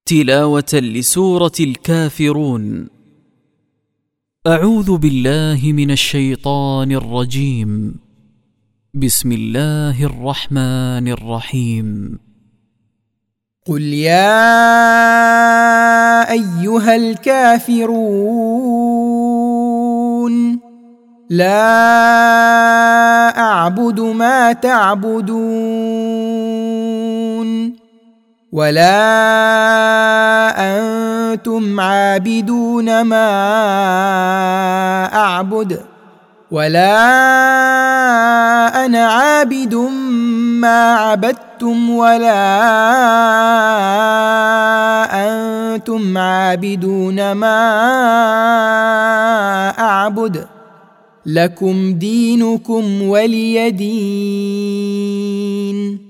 تلاوة لسورة الكافرون. أعوذ بالله من الشيطان الرجيم. بسم الله الرحمن الرحيم. قل يا أيها الكافرون لا أعبد ما تعبدون ولا أنتم عابدون ما أعبد ولا أنا عابد ما عبدتم ولا أنتم عابدون ما أعبد لكم دينكم ولي دين.